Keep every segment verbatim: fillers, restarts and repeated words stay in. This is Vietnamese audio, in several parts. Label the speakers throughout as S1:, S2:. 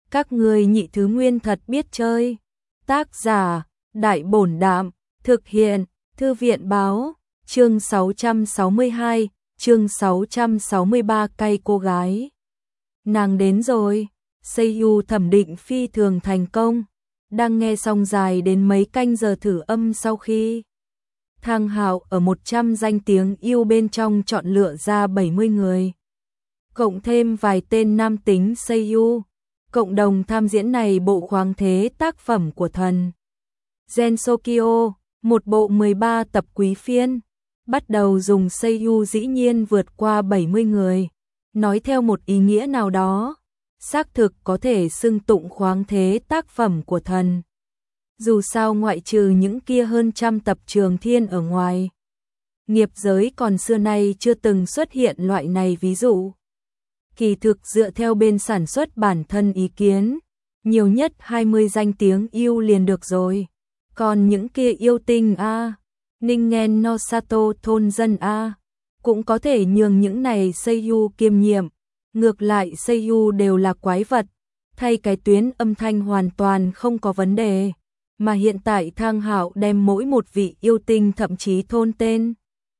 S1: Các ngươi nhị thứ nguyên thật biết chơi. Tác giả, Đại Bổn Đạm, thực hiện, Thư viện Báo, chương sáu trăm sáu mươi hai, chương sáu trăm sáu mươi ba cay cô gái. Nàng đến rồi, Seiyu thẩm định phi thường thành công, đang nghe xong dài đến mấy canh giờ thử âm sau khi Thang Hạo ở một trăm danh tiếng yêu bên trong chọn lựa ra bảy mươi người. Cộng thêm vài tên nam tính Seiyu, cộng đồng tham diễn này bộ khoáng thế tác phẩm của thần Gensokyo, một bộ mười ba tập quý phiên, bắt đầu dùng Seiyu dĩ nhiên vượt qua bảy mươi người, nói theo một ý nghĩa nào đó, xác thực có thể xưng tụng khoáng thế tác phẩm của thần. Dù sao ngoại trừ những kia hơn trăm tập Trường Thiên ở ngoài, nghiệp giới còn xưa nay chưa từng xuất hiện loại này ví dụ. Kỳ thực dựa theo bên sản xuất bản thân ý kiến, nhiều nhất hai mươi danh tiếng yêu liền được rồi. Còn những kia yêu tinh a, Ningen no Sato thôn dân a, cũng có thể nhường những này Seiyu kiêm nhiệm. Ngược lại Seiyu đều là quái vật, thay cái tuyến âm thanh hoàn toàn không có vấn đề. Mà hiện tại Thang Hạo đem mỗi một vị yêu tinh thậm chí thôn tên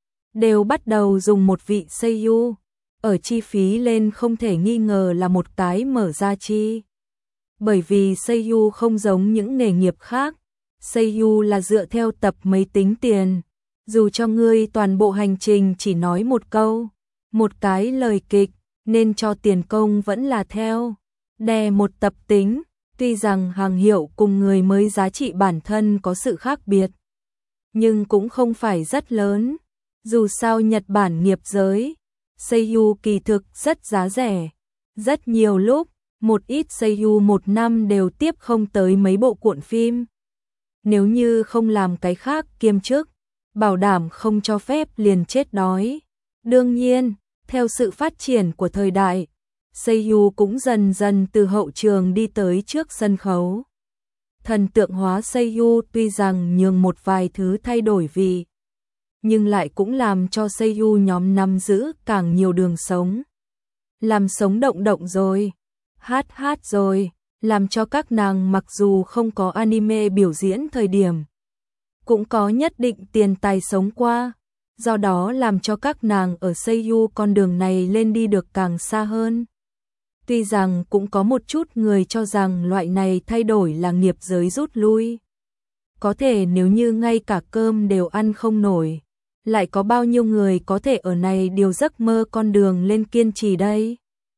S1: đều bắt đầu dùng một vị Seiyu. Ở chi phí lên không thể nghi ngờ là một cái mở ra chi. Bởi vì Seiyu không giống những nghề nghiệp khác, Seiyu là dựa theo tập mấy tính tiền. Dù cho ngươi toàn bộ hành trình chỉ nói một câu, một cái lời kịch, nên cho tiền công vẫn là theo đè một tập tính. Tuy rằng hàng hiệu cùng người mới giá trị bản thân có sự khác biệt, nhưng cũng không phải rất lớn. Dù sao Nhật Bản nghiệp giới, Seiyu kỳ thực rất giá rẻ. Rất nhiều lúc, một ít Seiyu một năm đều tiếp không tới mấy bộ cuộn phim. Nếu như không làm cái khác kiêm chức, bảo đảm không cho phép liền chết đói. Đương nhiên, theo sự phát triển của thời đại, Seiyu cũng dần dần từ hậu trường đi tới trước sân khấu. Thần tượng hóa Seiyu tuy rằng nhường một vài thứ thay đổi vì, nhưng lại cũng làm cho Seiyu nhóm nắm giữ càng nhiều đường sống. Làm sống động động rồi, hát hát rồi, làm cho các nàng mặc dù không có anime biểu diễn thời điểm, cũng có nhất định tiền tài sống qua. Do đó làm cho các nàng ở Seiyu con đường này lên đi được càng xa hơn. Tuy rằng cũng có một chút người cho rằng loại này thay đổi là nghiệp giới rút lui. Có thể nếu như ngay cả cơm đều ăn không nổi, lại có bao nhiêu người có thể ở này điều giấc mơ con đường lên kiên trì đây?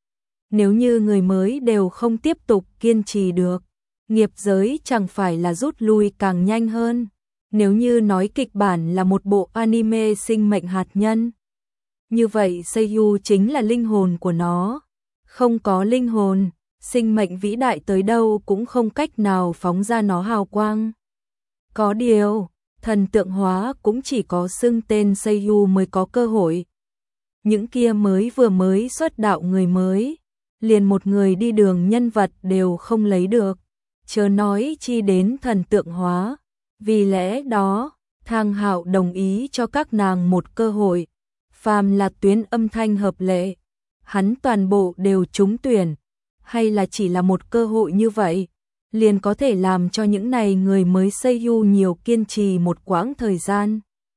S1: Nếu như người mới đều không tiếp tục kiên trì được, nghiệp giới chẳng phải là rút lui càng nhanh hơn. Nếu như nói kịch bản là một bộ anime sinh mệnh hạt nhân, như vậy Seiyu chính là linh hồn của nó. Không có linh hồn, sinh mệnh vĩ đại tới đâu cũng không cách nào phóng ra nó hào quang. Có điều, thần tượng hóa cũng chỉ có xưng tên Seiyu mới có cơ hội. Những kia mới vừa mới xuất đạo người mới, liền một người đi đường nhân vật đều không lấy được, chớ nói chi đến thần tượng hóa. Vì lẽ đó, Thang Hạo đồng ý cho các nàng một cơ hội, phàm là tuyến âm thanh hợp lệ, hắn toàn bộ đều trúng tuyển, hay là chỉ là một cơ hội như vậy, liền có thể làm cho những này người mới Seiyu nhiều kiên trì một quãng thời gian.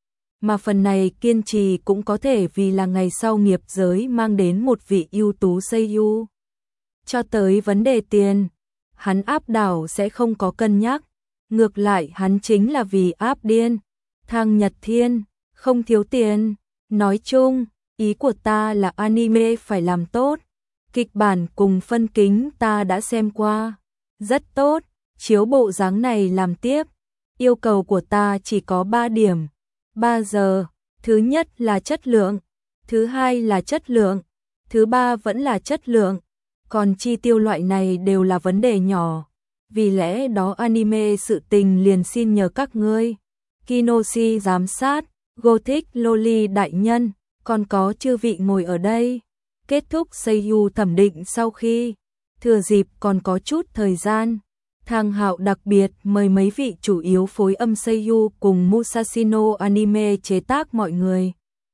S1: Mà phần này kiên trì cũng có thể vì là ngày sau nghiệp giới mang đến một vị ưu tú Seiyu. Cho tới vấn đề tiền, hắn áp đảo sẽ không có cân nhắc. Ngược lại hắn chính là vì áp điên. Thang Nhật Thiên, không thiếu tiền. Nói chung, ý của ta là anime phải làm tốt. Kịch bản cùng phân kính ta đã xem qua. Rất tốt, chiếu bộ dáng này làm tiếp. Yêu cầu của ta chỉ có ba điểm. ba giờ, thứ nhất là chất lượng, thứ hai là chất lượng, thứ ba vẫn là chất lượng. Còn chi tiêu loại này đều là vấn đề nhỏ. Vì lẽ đó anime sự tình liền xin nhờ các ngươi. Kinoshi giám sát, Gothic Loli đại nhân, còn có chư vị ngồi ở đây. Kết thúc Seiyu thẩm định sau khi, thừa dịp còn có chút thời gian, Thang Hạo đặc biệt mời mấy vị chủ yếu phối âm Seiyu cùng Musashino Anime chế tác mọi người.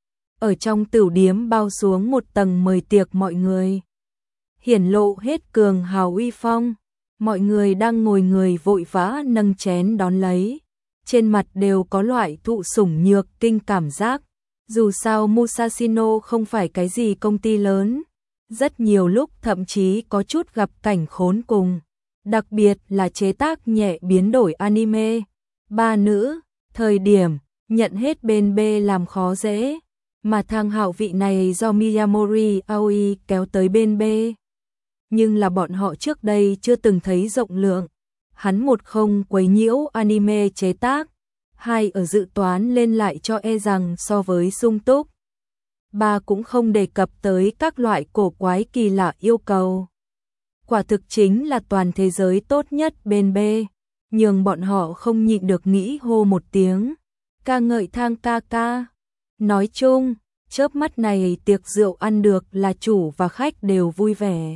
S1: Ở trong tửu điếm bao xuống một tầng mời tiệc mọi người. Hiển lộ hết cường hào uy phong. Mọi người đang ngồi người vội vã nâng chén đón lấy. Trên mặt đều có loại thụ sủng nhược kinh cảm giác. Dù sao Musashino không phải cái gì công ty lớn. Rất nhiều lúc thậm chí có chút gặp cảnh khốn cùng. Đặc biệt là chế tác nhẹ biến đổi anime. Ba nữ, thời điểm, nhận hết bên B làm khó dễ. Mà thang Hạo vị này do Miyamori Aoi kéo tới bên B. Nhưng là bọn họ trước đây chưa từng thấy rộng lượng. Hắn một không quấy nhiễu anime chế tác. Hai ở dự toán lên lại cho e rằng so với sung túc. Ba cũng không đề cập tới các loại cổ quái kỳ lạ yêu cầu. Quả thực chính là toàn thế giới tốt nhất bên B. Nhưng bọn họ không nhịn được nghĩ hô một tiếng. Ca ngợi thang ca ca. Nói chung, chớp mắt này tiệc rượu ăn được là chủ và khách đều vui vẻ.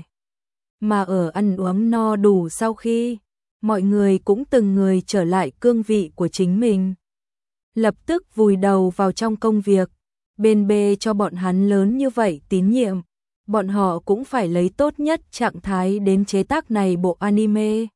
S1: Mà ở ăn uống no đủ sau khi, mọi người cũng từng người trở lại cương vị của chính mình. Lập tức vùi đầu vào trong công việc. Bên B cho bọn hắn lớn như vậy tín nhiệm. Bọn họ cũng phải lấy tốt nhất trạng thái đến chế tác này bộ anime.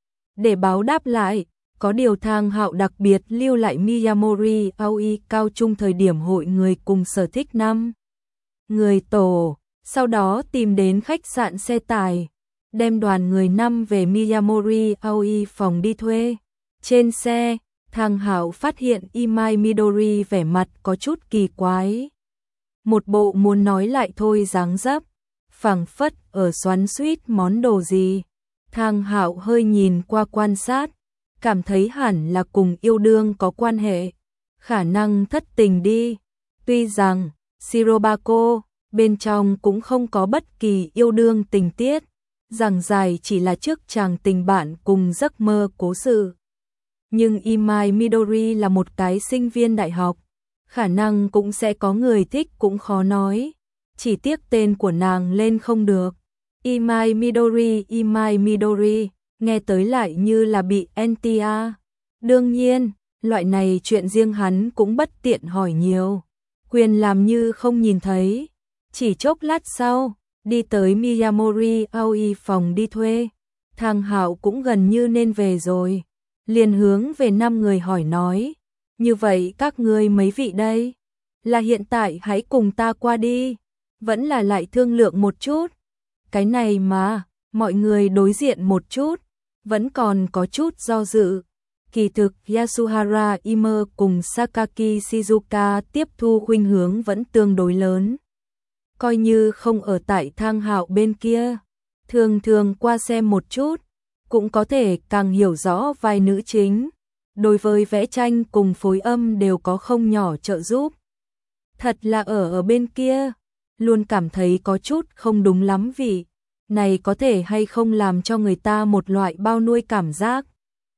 S1: Để báo đáp lại, có điều thang Hạo đặc biệt lưu lại Miyamori Aoi cao trung thời điểm hội người cùng sở thích năm người tổ, sau đó tìm đến khách sạn xe tải, đem đoàn người năm về Miyamori Aoi phòng đi thuê. Trên xe, thang Hạo phát hiện Imai Midori vẻ mặt có chút kỳ quái. Một bộ muốn nói lại thôi dáng dấp, phảng phất ở xoắn xuýt món đồ gì. Thang Hạo hơi nhìn qua quan sát, cảm thấy hẳn là cùng yêu đương có quan hệ, khả năng thất tình đi. Tuy rằng Shirobako bên trong cũng không có bất kỳ yêu đương tình tiết, giảng dài chỉ là trước chàng tình bạn cùng giấc mơ cố sự. Nhưng Imai Midori là một cái sinh viên đại học, khả năng cũng sẽ có người thích cũng khó nói. Chỉ tiếc tên của nàng lên không được. Imai Midori, Imai Midori, nghe tới lại như là bị en tê a. Đương nhiên, loại này chuyện riêng hắn cũng bất tiện hỏi nhiều. Quyền làm như không nhìn thấy. Chỉ chốc lát sau, đi tới Miyamori Aoi phòng đi thuê. Thang Hạo cũng gần như nên về rồi. Liền hướng về năm người hỏi nói. Như vậy các ngươi mấy vị đây? Là hiện tại hãy cùng ta qua đi. Vẫn là lại thương lượng một chút. Cái này mà, mọi người đối diện một chút. Vẫn còn có chút do dự. Kỳ thực Yasuhara Ime cùng Sakaki Shizuka tiếp thu khuynh hướng vẫn tương đối lớn. Coi như không ở tại thang Hạo bên kia, thường thường qua xem một chút, cũng có thể càng hiểu rõ vai nữ chính. Đối với vẽ tranh cùng phối âm đều có không nhỏ trợ giúp. Thật là ở ở bên kia, luôn cảm thấy có chút không đúng lắm vì này có thể hay không làm cho người ta một loại bao nuôi cảm giác.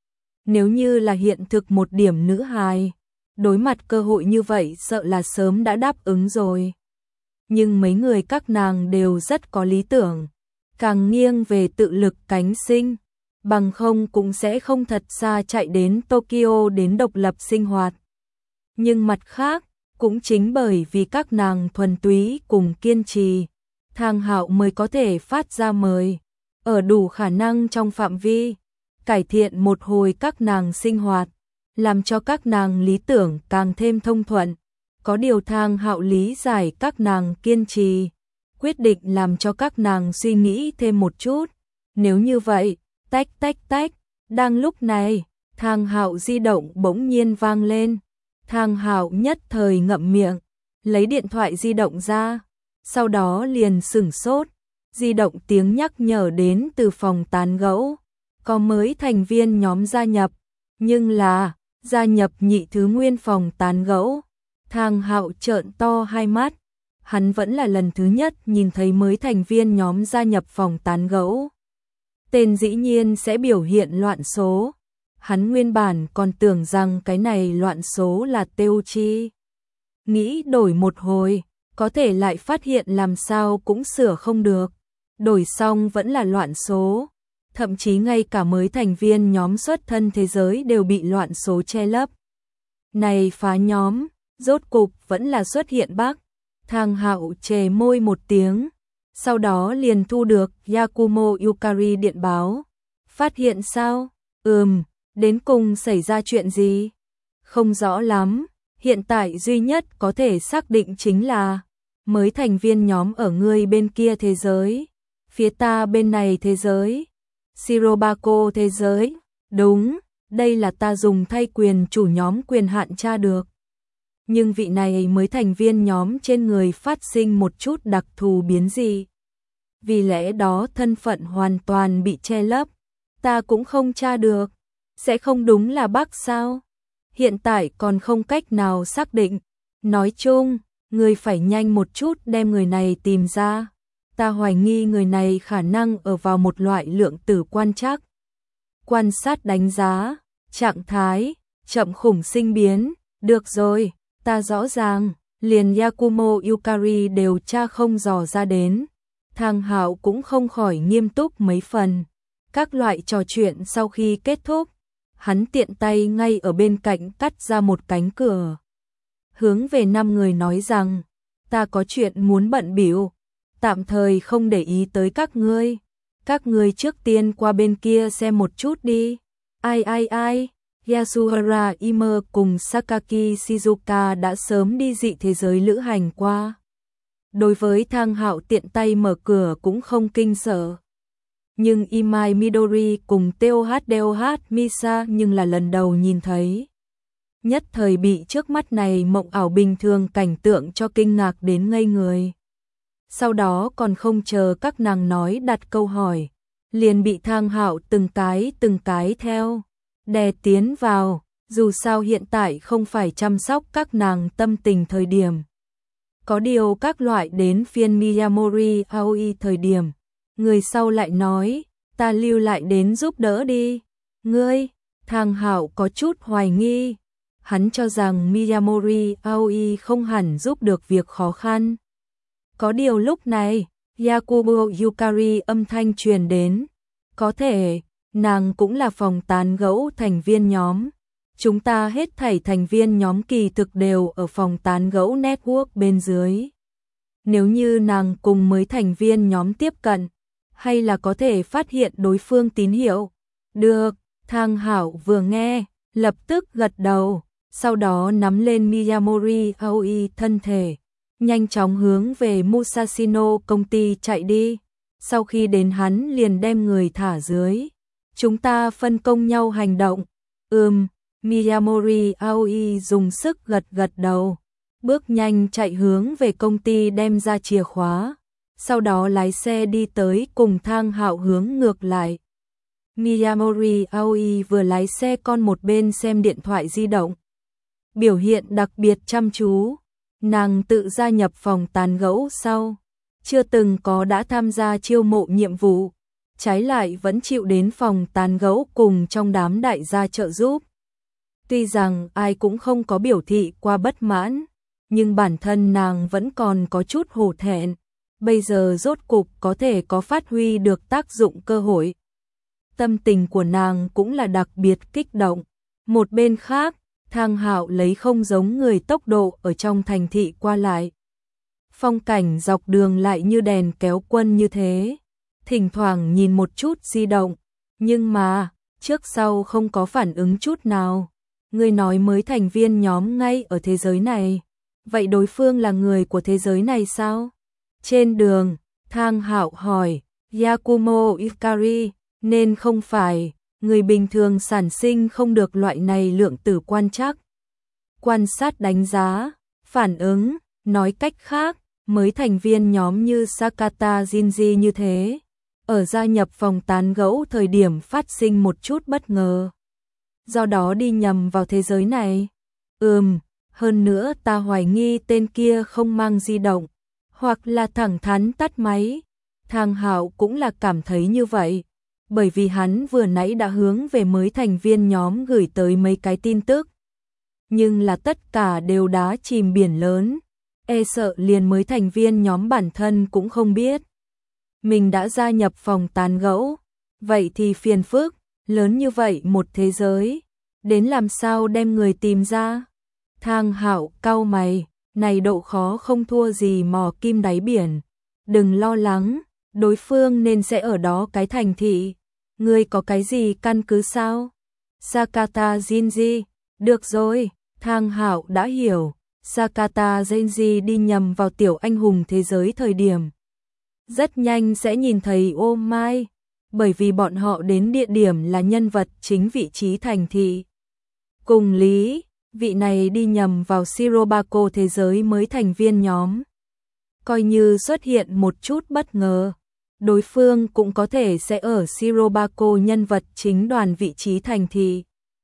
S1: Nếu như là hiện thực một điểm nữ hài, đối mặt cơ hội như vậy sợ là sớm đã đáp ứng rồi. Nhưng mấy người các nàng đều rất có lý tưởng, càng nghiêng về tự lực cánh sinh, bằng không cũng sẽ không thật xa chạy đến Tokyo đến độc lập sinh hoạt. Nhưng mặt khác, cũng chính bởi vì các nàng thuần túy cùng kiên trì, thang Hạo mới có thể phát ra mời, ở đủ khả năng trong phạm vi, cải thiện một hồi các nàng sinh hoạt, làm cho các nàng lý tưởng càng thêm thông thuận. Có điều thang Hạo lý giải các nàng kiên trì, quyết định làm cho các nàng suy nghĩ thêm một chút. Nếu như vậy, tách tách tách, đang lúc này, thang Hạo di động bỗng nhiên vang lên. Thang Hạo nhất thời ngậm miệng, lấy điện thoại di động ra, sau đó liền sửng sốt, di động tiếng nhắc nhở đến từ phòng tán gẫu, có mới thành viên nhóm gia nhập, nhưng là gia nhập nhị thứ nguyên phòng tán gẫu. Thang Hạo trợn to hai mắt, hắn vẫn là lần thứ nhất nhìn thấy mới thành viên nhóm gia nhập phòng tán gẫu. Tên dĩ nhiên sẽ biểu hiện loạn số. Hắn nguyên bản còn tưởng rằng cái này loạn số là Teuchi. Nghĩ đổi một hồi, có thể lại phát hiện làm sao cũng sửa không được. Đổi xong vẫn là loạn số. Thậm chí ngay cả mới thành viên nhóm xuất thân thế giới đều bị loạn số che lấp. Này phá nhóm, rốt cục vẫn là xuất hiện bác. Thang Hạo chề môi một tiếng, sau đó liền thu được Yakumo Yukari điện báo. Phát hiện sao? Ừm, đến cùng xảy ra chuyện gì? Không rõ lắm, hiện tại duy nhất có thể xác định chính là mới thành viên nhóm ở ngươi bên kia thế giới, phía ta bên này thế giới, Shirobako thế giới. Đúng, đây là ta dùng thay quyền chủ nhóm quyền hạn tra được. Nhưng vị này mới thành viên nhóm trên người phát sinh một chút đặc thù biến dị. Vì lẽ đó thân phận hoàn toàn bị che lấp, ta cũng không tra được. Sẽ không đúng là bác sao? Hiện tại còn không cách nào xác định. Nói chung, người phải nhanh một chút đem người này tìm ra. Ta hoài nghi người này khả năng ở vào một loại lượng tử quan trắc. Quan sát đánh giá, trạng thái, chậm khủng sinh biến. Được rồi, ta rõ ràng, liền Yakumo Yukari đều tra không dò ra đến. Thang Hạo cũng không khỏi nghiêm túc mấy phần. Các loại trò chuyện sau khi kết thúc, hắn tiện tay ngay ở bên cạnh cắt ra một cánh cửa. Hướng về năm người nói rằng, ta có chuyện muốn bận bịu, tạm thời không để ý tới các ngươi. Các ngươi trước tiên qua bên kia xem một chút đi. Ai ai ai, Yasuhara Ime cùng Sakaki Shizuka đã sớm đi dị thế giới lữ hành qua. Đối với Thang Hạo tiện tay mở cửa cũng không kinh sợ. Nhưng Imai Midori cùng tê ô hát đê ô hát Misa nhưng là lần đầu nhìn thấy. Nhất thời bị trước mắt này mộng ảo bình thường cảnh tượng cho kinh ngạc đến ngây người. Sau đó còn không chờ các nàng nói đặt câu hỏi, liền bị Thang Hạo từng cái từng cái theo, đè tiến vào, dù sao hiện tại không phải chăm sóc các nàng tâm tình thời điểm. Có điều các loại đến phiên Miyamori Aoi thời điểm, người sau lại nói, ta lưu lại đến giúp đỡ đi. Ngươi, Thang Hạo có chút hoài nghi, hắn cho rằng Miyamori Aoi không hẳn giúp được việc khó khăn. Có điều lúc này, Yakumo Yukari âm thanh truyền đến, có thể, nàng cũng là phòng tán gẫu thành viên nhóm. Chúng ta hết thảy thành viên nhóm kỳ thực đều ở phòng tán gẫu network bên dưới. Nếu như nàng cùng mới thành viên nhóm tiếp cận, hay là có thể phát hiện đối phương tín hiệu. Được, Thang Hạo vừa nghe, lập tức gật đầu, sau đó nắm lên Miyamori Aoi thân thể, nhanh chóng hướng về Musashino công ty chạy đi. Sau khi đến hắn liền đem người thả dưới. Chúng ta phân công nhau hành động. Ừm, Miyamori Aoi dùng sức gật gật đầu, bước nhanh chạy hướng về công ty đem ra chìa khóa, sau đó lái xe đi tới cùng Thang Hạo hướng ngược lại. Miyamori Aoi vừa lái xe con một bên xem điện thoại di động. Biểu hiện đặc biệt chăm chú, nàng tự gia nhập phòng tán gẫu sau, chưa từng có đã tham gia chiêu mộ nhiệm vụ, trái lại vẫn chịu đến phòng tán gẫu cùng trong đám đại gia trợ giúp. Tuy rằng ai cũng không có biểu thị qua bất mãn, nhưng bản thân nàng vẫn còn có chút hổ thẹn, bây giờ rốt cục có thể có phát huy được tác dụng cơ hội. Tâm tình của nàng cũng là đặc biệt kích động. Một bên khác, Thang Hạo lấy không giống người tốc độ ở trong thành thị qua lại. Phong cảnh dọc đường lại như đèn kéo quân như thế, thỉnh thoảng nhìn một chút di động, nhưng mà, trước sau không có phản ứng chút nào. Người nói mới thành viên nhóm ngay ở thế giới này, vậy đối phương là người của thế giới này sao? Trên đường, Thang Hạo hỏi, Yakumo Yukari, nên không phải, người bình thường sản sinh không được loại này lượng tử quan trắc. Quan sát đánh giá, phản ứng, nói cách khác, mới thành viên nhóm như Sakata Jinji như thế, ở gia nhập phòng tán gẫu thời điểm phát sinh một chút bất ngờ. Do đó đi nhầm vào thế giới này. Ừm, hơn nữa ta hoài nghi tên kia không mang di động, hoặc là thẳng thắn tắt máy. Thang Hạo cũng là cảm thấy như vậy, bởi vì hắn vừa nãy đã hướng về mới thành viên nhóm gửi tới mấy cái tin tức. Nhưng là tất cả đều đá chìm biển lớn, e sợ liền mới thành viên nhóm bản thân cũng không biết. Mình đã gia nhập phòng tán gẫu, vậy thì phiền phức, lớn như vậy một thế giới, đến làm sao đem người tìm ra? Thang Hạo cau mày, này độ khó không thua gì mò kim đáy biển. Đừng lo lắng, đối phương nên sẽ ở đó cái thành thị. Ngươi có cái gì căn cứ sao? Sakata Genji, được rồi, Thang Hạo đã hiểu. Sakata Genji đi nhầm vào tiểu anh hùng thế giới thời điểm. Rất nhanh sẽ nhìn thấy ô mai, bởi vì bọn họ đến địa điểm là nhân vật chính vị trí thành thị. Cùng lý, vị này đi nhầm vào Shirobako thế giới mới thành viên nhóm. Coi như xuất hiện một chút bất ngờ, đối phương cũng có thể sẽ ở Shirobako nhân vật chính đoàn vị trí thành thị.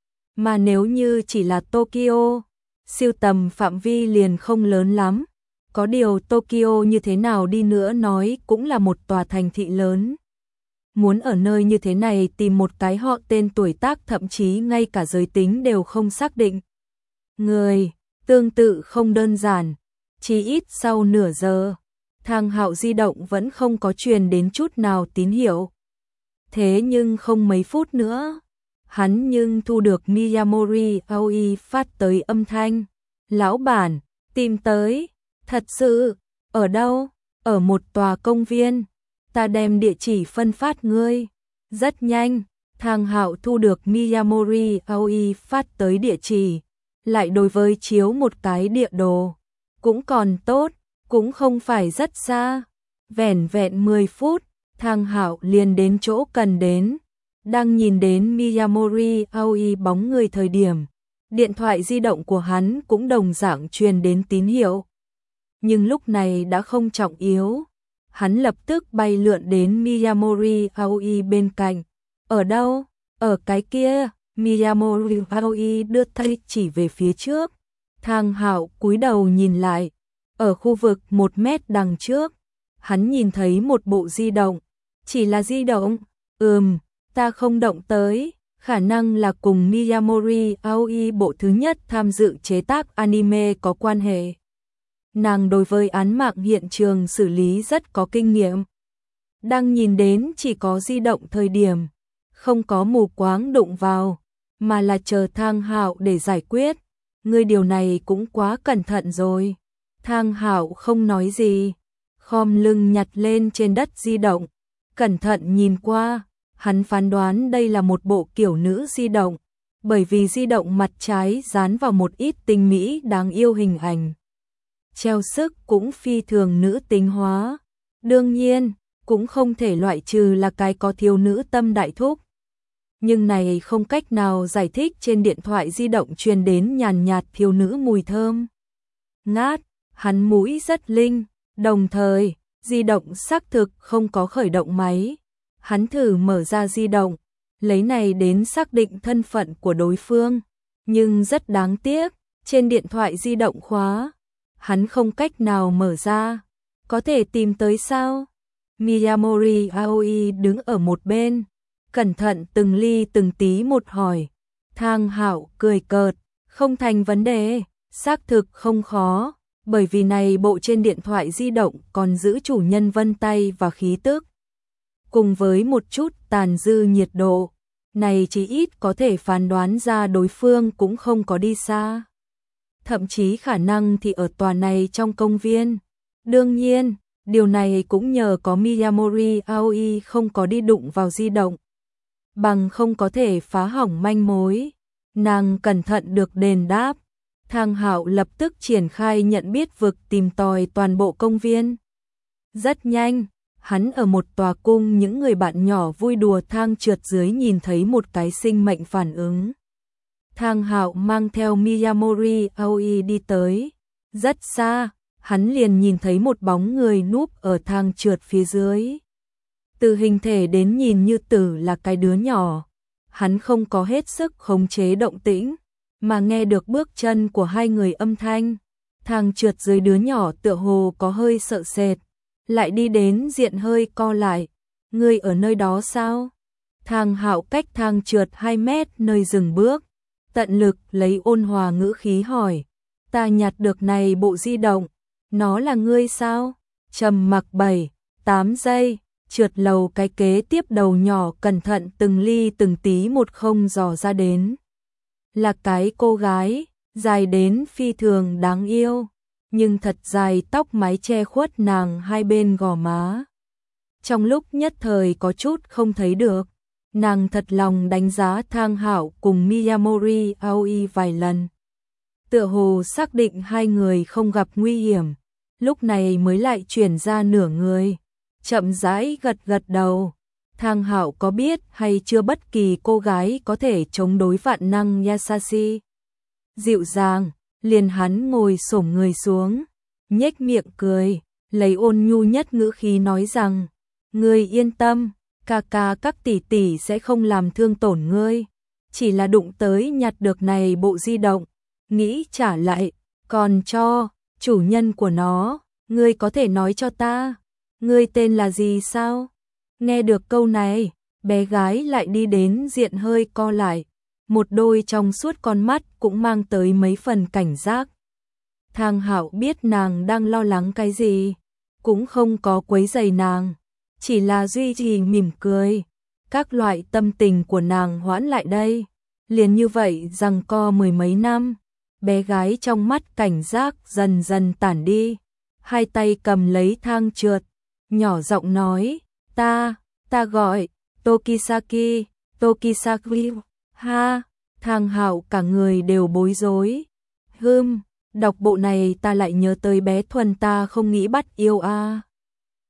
S1: Mà nếu như chỉ là Tokyo, siêu tầm phạm vi liền không lớn lắm. Có điều Tokyo như thế nào đi nữa nói cũng là một tòa thành thị lớn. Muốn ở nơi như thế này tìm một cái họ tên tuổi tác thậm chí ngay cả giới tính đều không xác định. Người, tương tự không đơn giản. Chỉ ít sau nửa giờ, Thang Hạo di động vẫn không có truyền đến chút nào tín hiệu. Thế nhưng không mấy phút nữa, hắn nhưng thu được Miyamori Aoi phát tới âm thanh. Lão bản, tìm tới. Thật sự, ở đâu? Ở một tòa công viên. Ta đem địa chỉ phân phát ngươi. Rất nhanh, Thang Hạo thu được Miyamori Aoi phát tới địa chỉ. Lại đối với chiếu một cái địa đồ. Cũng còn tốt, cũng không phải rất xa. Vẻn vẹn mười phút, Thang Hạo liền đến chỗ cần đến. Đang nhìn đến Miyamori Aoi bóng người thời điểm, điện thoại di động của hắn cũng đồng dạng truyền đến tín hiệu. Nhưng lúc này đã không trọng yếu. Hắn lập tức bay lượn đến Miyamori Aoi bên cạnh. Ở đâu? Ở cái kia. Miyamori Aoi đưa tay chỉ về phía trước. Thang Hạo cúi đầu nhìn lại. Ở khu vực một mét đằng trước, hắn nhìn thấy một bộ di động. Chỉ là di động? Ừm, ta không động tới. Khả năng là cùng Miyamori Aoi bộ thứ nhất tham dự chế tác anime có quan hệ. Nàng đối với án mạng hiện trường xử lý rất có kinh nghiệm. Đang nhìn đến chỉ có di động thời điểm, không có mù quáng đụng vào, mà là chờ Thang Hạo để giải quyết. Ngươi điều này cũng quá cẩn thận rồi. Thang Hạo không nói gì, khom lưng nhặt lên trên đất di động, cẩn thận nhìn qua, hắn phán đoán đây là một bộ kiểu nữ di động, bởi vì di động mặt trái dán vào một ít tinh mỹ đáng yêu hình ảnh. Treo sức cũng phi thường nữ tính hóa. Đương nhiên, cũng không thể loại trừ là cái có thiếu nữ tâm đại thúc. Nhưng này không cách nào giải thích trên điện thoại di động truyền đến nhàn nhạt thiếu nữ mùi thơm. Ngát, hắn mũi rất linh, đồng thời, di động xác thực không có khởi động máy. Hắn thử mở ra di động, lấy này đến xác định thân phận của đối phương. Nhưng rất đáng tiếc, trên điện thoại di động khóa. Hắn không cách nào mở ra. Có thể tìm tới sao? Miyamori Aoi đứng ở một bên, cẩn thận từng ly từng tí một hỏi. Thang Hạo cười cợt, không thành vấn đề, xác thực không khó, bởi vì này bộ trên điện thoại di động còn giữ chủ nhân vân tay và khí tức. Cùng với một chút tàn dư nhiệt độ, này chỉ ít có thể phán đoán ra đối phương cũng không có đi xa. Thậm chí khả năng thì ở tòa này trong công viên. Đương nhiên, điều này cũng nhờ có Miyamori Aoi không có đi đụng vào di động. Bằng không có thể phá hỏng manh mối. Nàng cẩn thận được đền đáp. Thang Hạo lập tức triển khai nhận biết vực tìm tòi toàn bộ công viên. Rất nhanh, hắn ở một tòa cung những người bạn nhỏ vui đùa thang trượt dưới nhìn thấy một cái sinh mệnh phản ứng. Thang Hạo mang theo Miyamori Aoi đi tới. Rất xa, hắn liền nhìn thấy một bóng người núp ở thang trượt phía dưới. Từ hình thể đến nhìn như tử là cái đứa nhỏ. Hắn không có hết sức khống chế động tĩnh, mà nghe được bước chân của hai người âm thanh. Thang trượt dưới đứa nhỏ tựa hồ có hơi sợ sệt, lại đi đến diện hơi co lại. Ngươi ở nơi đó sao? Thang Hạo cách thang trượt hai mét nơi dừng bước. Tận lực lấy ôn hòa ngữ khí hỏi. Ta nhặt được này bộ di động. Nó là ngươi sao? Trầm mặc bảy, tám giây. Trượt lầu cái kế tiếp đầu nhỏ cẩn thận từng ly từng tí một không dò ra đến. Là cái cô gái, dài đến phi thường đáng yêu. Nhưng thật dài tóc mái che khuất nàng hai bên gò má. Trong lúc nhất thời có chút không thấy được. Nàng thật lòng đánh giá Thang Hạo cùng Miyamori Aoi vài lần. Tựa hồ xác định hai người không gặp nguy hiểm, lúc này mới lại chuyển ra nửa người, chậm rãi gật gật đầu. Thang Hạo có biết hay chưa bất kỳ cô gái có thể chống đối vạn năng Yasashi. Dịu dàng, liền hắn ngồi xổm người xuống, nhếch miệng cười, lấy ôn nhu nhất ngữ khí nói rằng, ngươi yên tâm, ca ca các tỷ tỷ sẽ không làm thương tổn ngươi, chỉ là đụng tới nhặt được này bộ di động, nghĩ trả lại, còn cho chủ nhân của nó, ngươi có thể nói cho ta, ngươi tên là gì sao? Nghe được câu này, bé gái lại đi đến diện hơi co lại, một đôi trong suốt con mắt cũng mang tới mấy phần cảnh giác. Thang Hạo biết nàng đang lo lắng cái gì, cũng không có quấy rầy nàng, chỉ là duy trì mỉm cười. Các loại tâm tình của nàng hoãn lại đây, liền như vậy giằng co mười mấy năm, bé gái trong mắt cảnh giác dần dần tản đi, hai tay cầm lấy thang trượt, nhỏ giọng nói, ta, ta gọi, Tokisaki, Tokisaki, ha, Thang Hạo cả người đều bối rối. Hừm, đọc bộ này ta lại nhớ tới bé Thuần ta không nghĩ bắt yêu a. À.